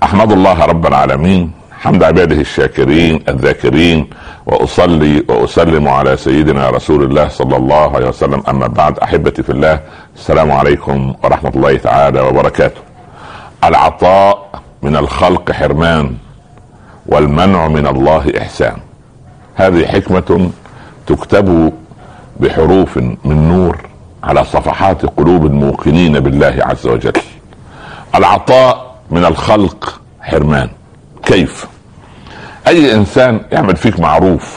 احمد الله رب العالمين حمد عباده الشاكرين الذاكرين، واصلي واسلم على سيدنا رسول الله صلى الله عليه وسلم. اما بعد، احبتي في الله، السلام عليكم ورحمة الله تعالى وبركاته. العطاء من الخلق حرمان، والمنع من الله احسان. هذه حكمة تكتب بحروف من نور على صفحات قلوب الموقنين بالله عز وجل. العطاء من الخلق حرمان. كيف؟ اي انسان يعمل فيك معروف،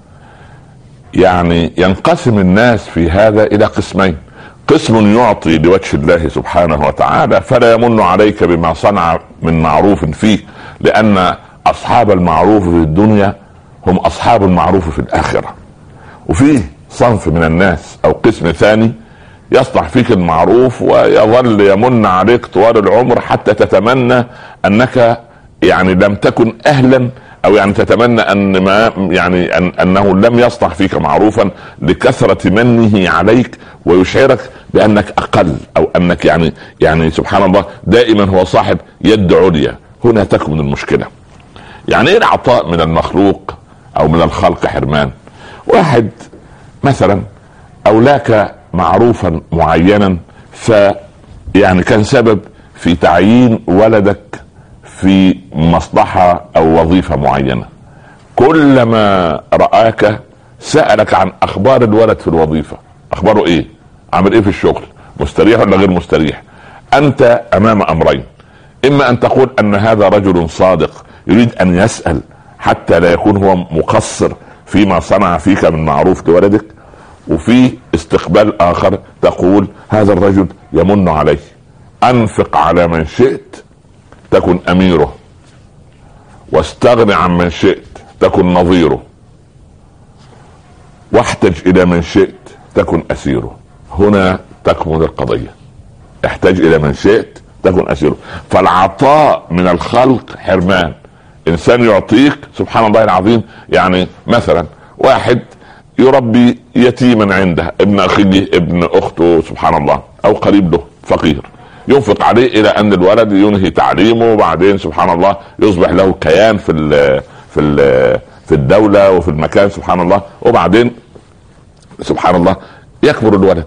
يعني ينقسم الناس في هذا الى قسمين: قسم يعطي لوجه الله سبحانه وتعالى فلا يمن عليك بما صنع من معروف فيه، لان اصحاب المعروف في الدنيا هم اصحاب المعروف في الاخرة. وفيه صنف من الناس او قسم ثاني يصنع فيك المعروف ويظل يمن عليك طوال العمر حتى تتمنى انك يعني لم تكن اهلا، او يعني تتمنى ان ما يعني انه لم يصنع فيك معروفا لكثرة منه عليك، ويشعرك بانك اقل، او انك يعني سبحان الله دائما هو صاحب يد عليا. هنا تكمن المشكلة. يعني ايه العطاء من المخلوق او من الخلق حرمان؟ واحد مثلا اولاك معروفا معينا، يعني كان سبب في تعيين ولدك في مصلحة او وظيفة معينة، كلما رآك سألك عن اخبار الولد في الوظيفة. اخباره ايه؟ عامل ايه في الشغل؟ مستريح ولا غير مستريح؟ انت امام امرين: اما ان تقول ان هذا رجل صادق يريد ان يسأل حتى لا يكون هو مقصر فيما صنع فيك من معروف لولدك، وفي استقبال اخر تقول هذا الرجل يمن عليه. انفق على من شئت تكن اميره، واستغن عن من شئت تكن نظيره، واحتج الى من شئت تكن اسيره. هنا تكمن القضية. احتاج الى من شئت تكن اسيره. فالعطاء من الخلق حرمان. انسان يعطيك سبحان الله العظيم، يعني مثلا واحد يربي يتيما عنده، ابن اخيه ابن اخته سبحان الله، او قريب له فقير، ينفق عليه الى ان الولد ينهي تعليمه، وبعدين سبحان الله يصبح له كيان في الدولة وفي المكان سبحان الله، وبعدين سبحان الله يكبر الولد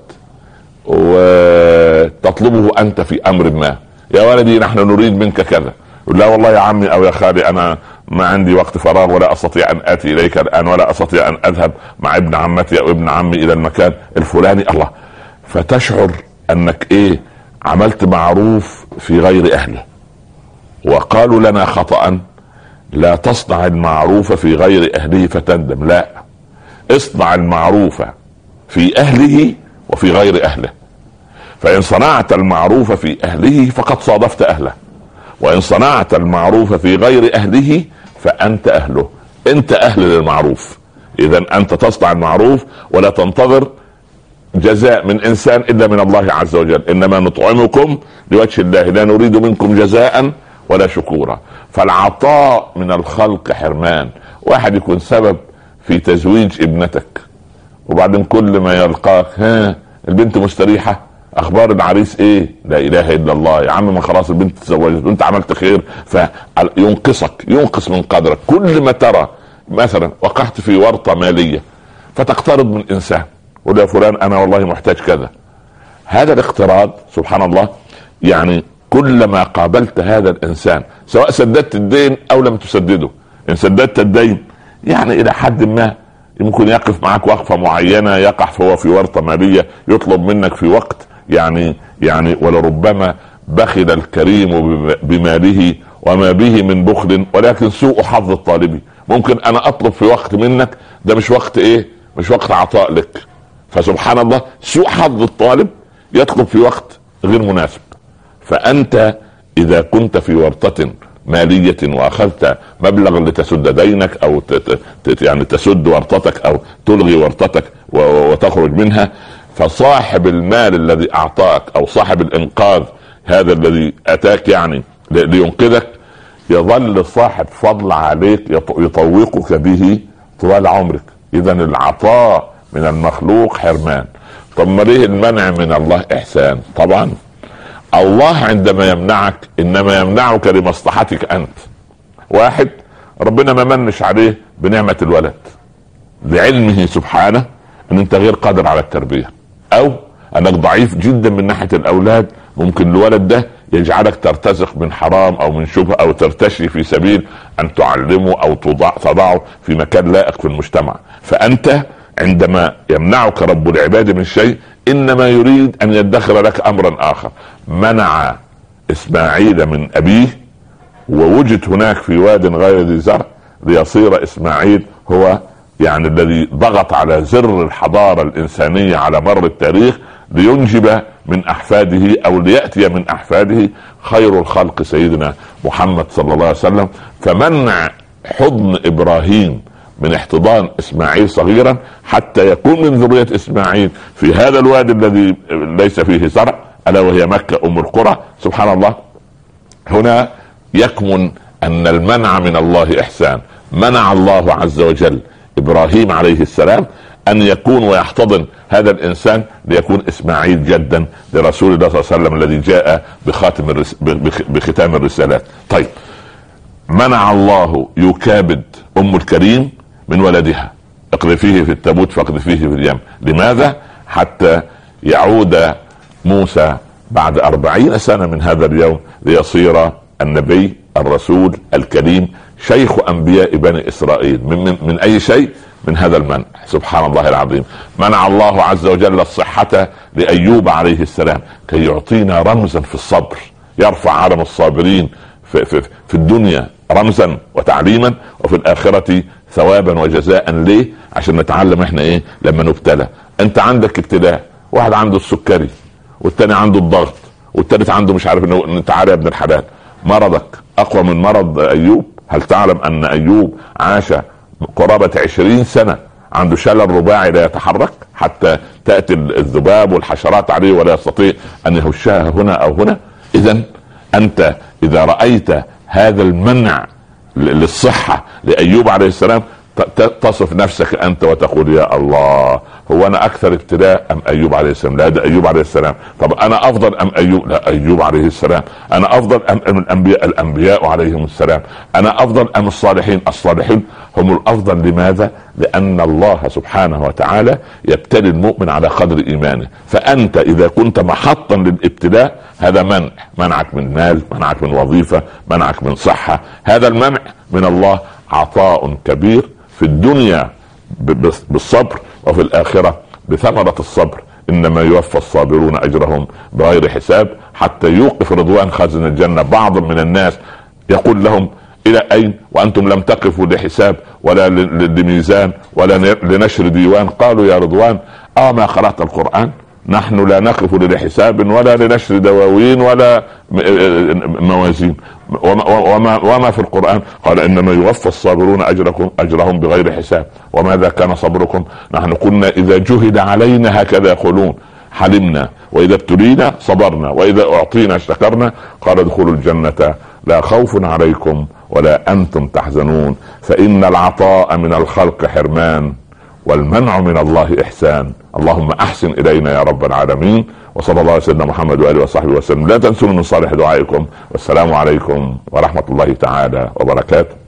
وتطلبه انت في امر ما: يا ولدي نحن نريد منك كذا. يقول لا والله يا عمي او يا خالي انا ما عندي وقت فراغ، ولا استطيع ان اتي اليك الان، ولا استطيع ان اذهب مع ابن عمتي او ابن عمي الى المكان الفلاني. الله، فتشعر انك ايه؟ عملت معروف في غير اهله. وقالوا لنا خطأ: لا تصنع المعروف في غير اهله فتندم. لا، اصنع المعروف في اهله وفي غير اهله. فان صنعت المعروف في اهله فقد صادفت اهله، وان صنعت المعروف في غير اهله فانت اهله. انت اهل للمعروف. اذا انت تصنع المعروف ولا تنتظر جزاء من انسان الا من الله عز وجل. انما نطعمكم لوجه الله لا نريد منكم جزاء ولا شكورا. فالعطاء من الخلق حرمان. واحد يكون سبب في تزويج ابنتك، وبعدين كل ما يلقاك: ها البنت مستريحة؟ اخبار العريس ايه؟ لا اله الا الله يا عم، ما خلاص البنت تزوجت وانت عملت خير، فينقصك، ينقص من قدرك. كل ما ترى مثلا وقعت في ورطة مالية فتقترض من انسان، قول يا فلان انا والله محتاج كذا. هذا الاقتراض سبحان الله، يعني كلما قابلت هذا الانسان سواء سددت الدين او لم تسدده، ان سددت الدين يعني الى حد ما يمكن يقف معك وقفة معينة، يقع فهو في ورطة مالية، يطلب منك في وقت يعني ولربما بخل الكريم بماله وما به من بخل، ولكن سوء حظ الطالب. ممكن انا اطلب في وقت منك ده مش وقت ايه؟ مش وقت عطاء لك. فسبحان الله سوء حظ الطالب يطلب في وقت غير مناسب. فانت اذا كنت في ورطة مالية واخذت مبلغ لتسد دينك او يعني تسد ورطتك او تلغي ورطتك وتخرج منها، فصاحب المال الذي اعطاك او صاحب الانقاذ هذا الذي اتاك يعني لينقذك يظل صاحب فضل عليك يطوقك به طوال عمرك. اذا العطاء من المخلوق حرمان. طب ما ليه المنع من الله احسان؟ طبعا الله عندما يمنعك انما يمنعك لمصلحتك انت. واحد ربنا ما منش عليه بنعمة الولد لعلمه سبحانه ان انت غير قادر على التربية، او انك ضعيف جدا من ناحية الاولاد، ممكن الولد ده يجعلك ترتزق من حرام او من شبهة او ترتشي في سبيل ان تعلمه او تضعه في مكان لائق في المجتمع. فانت عندما يمنعك رب العباد من شيء انما يريد ان يدخر لك امرا اخر. منع اسماعيل من ابيه ووجد هناك في واد غير ذي زرع ليصير اسماعيل هو يعني الذي ضغط على زر الحضارة الانسانية على مر التاريخ لينجب من احفاده او ليأتي من احفاده خير الخلق سيدنا محمد صلى الله عليه وسلم. فمنع حضن ابراهيم من احتضان اسماعيل صغيرا حتى يكون من ذرية اسماعيل في هذا الوادي الذي ليس فيه زرع الا وهي مكة ام القرى. سبحان الله، هنا يكمن ان المنع من الله احسان. منع الله عز وجل ابراهيم عليه السلام ان يكون ويحتضن هذا الانسان ليكون اسماعيل جدا لرسول الله صلى الله عليه وسلم الذي جاء بختام الرسالات. طيب، منع الله يكابد ام الكريم من ولدها، اقذفيه في التابوت فاقذفيه في اليم. لماذا؟ حتى يعود موسى بعد 40 سنة من هذا اليوم ليصير النبي الرسول الكريم شيخ انبياء بني اسرائيل. من اي شيء؟ من هذا المنع. سبحان الله العظيم. منع الله عز وجل الصحة لأيوب عليه السلام كي يعطينا رمزا في الصبر، يرفع علم الصابرين في الدنيا رمزا وتعليما، وفي الآخرة ثوابا وجزاء. ليه؟ عشان نتعلم احنا ايه لما نبتلى. انت عندك ابتلاء، واحد عنده السكري والتاني عنده الضغط والتالت عنده مش عارف انه تعالى يا ابن الحلال، مرضك اقوى من مرض ايوب؟ هل تعلم ان ايوب عاش قرابة 20 سنة عنده شلل رباعي لا يتحرك حتى تأتي الذباب والحشرات عليه ولا يستطيع ان يهشها هنا او هنا؟ اذا انت اذا رأيت هذا المنع للصحة لأيوب عليه السلام تصف نفسك انت وتقول يا الله، هو انا اكثر ابتلاء ام ايوب عليه السلام؟ لا، ده ايوب عليه السلام. طب انا افضل ام ايوب؟ لا، ايوب عليه السلام. انا افضل ام الانبياء عليهم السلام؟ انا افضل ام الصالحين هم الافضل. لماذا؟ لان الله سبحانه وتعالى يبتلي المؤمن على قدر ايمانه. فانت اذا كنت محطا للابتلاء هذا منعك من مال، منعك من وظيفة، منعك من صحة. هذا المنع من الله عطاء كبير في الدنيا بالصبر، وفي الآخرة بثمرة الصبر. إنما يوفى الصابرون أجرهم بغير حساب. حتى يوقف رضوان خازن الجنة بعض من الناس يقول لهم إلى أين وأنتم لم تقفوا لحساب ولا لميزان ولا لنشر ديوان؟ قالوا يا رضوان ما قرأت القرآن؟ نحن لا نقف لحساب ولا لنشر دواوين ولا موازين. وما في القرآن؟ قال إنما يوفى الصابرون أجرهم بغير حساب. وماذا كان صبركم؟ نحن كنا إذا جهد علينا هكذا يقولون حلمنا، وإذا ابتلينا صبرنا، وإذا أعطينا شكرنا. قال ادخلوا الجنة لا خوف عليكم ولا أنتم تحزنون، فإن العطاء من الخلق حرمان والمنع من الله إحسان. اللهم أحسن إلينا يا رب العالمين. وصلى الله على سيدنا محمد وآله وصحبه وسلم. لا تنسوا من صالح دعائكم، والسلام عليكم ورحمة الله تعالى وبركاته.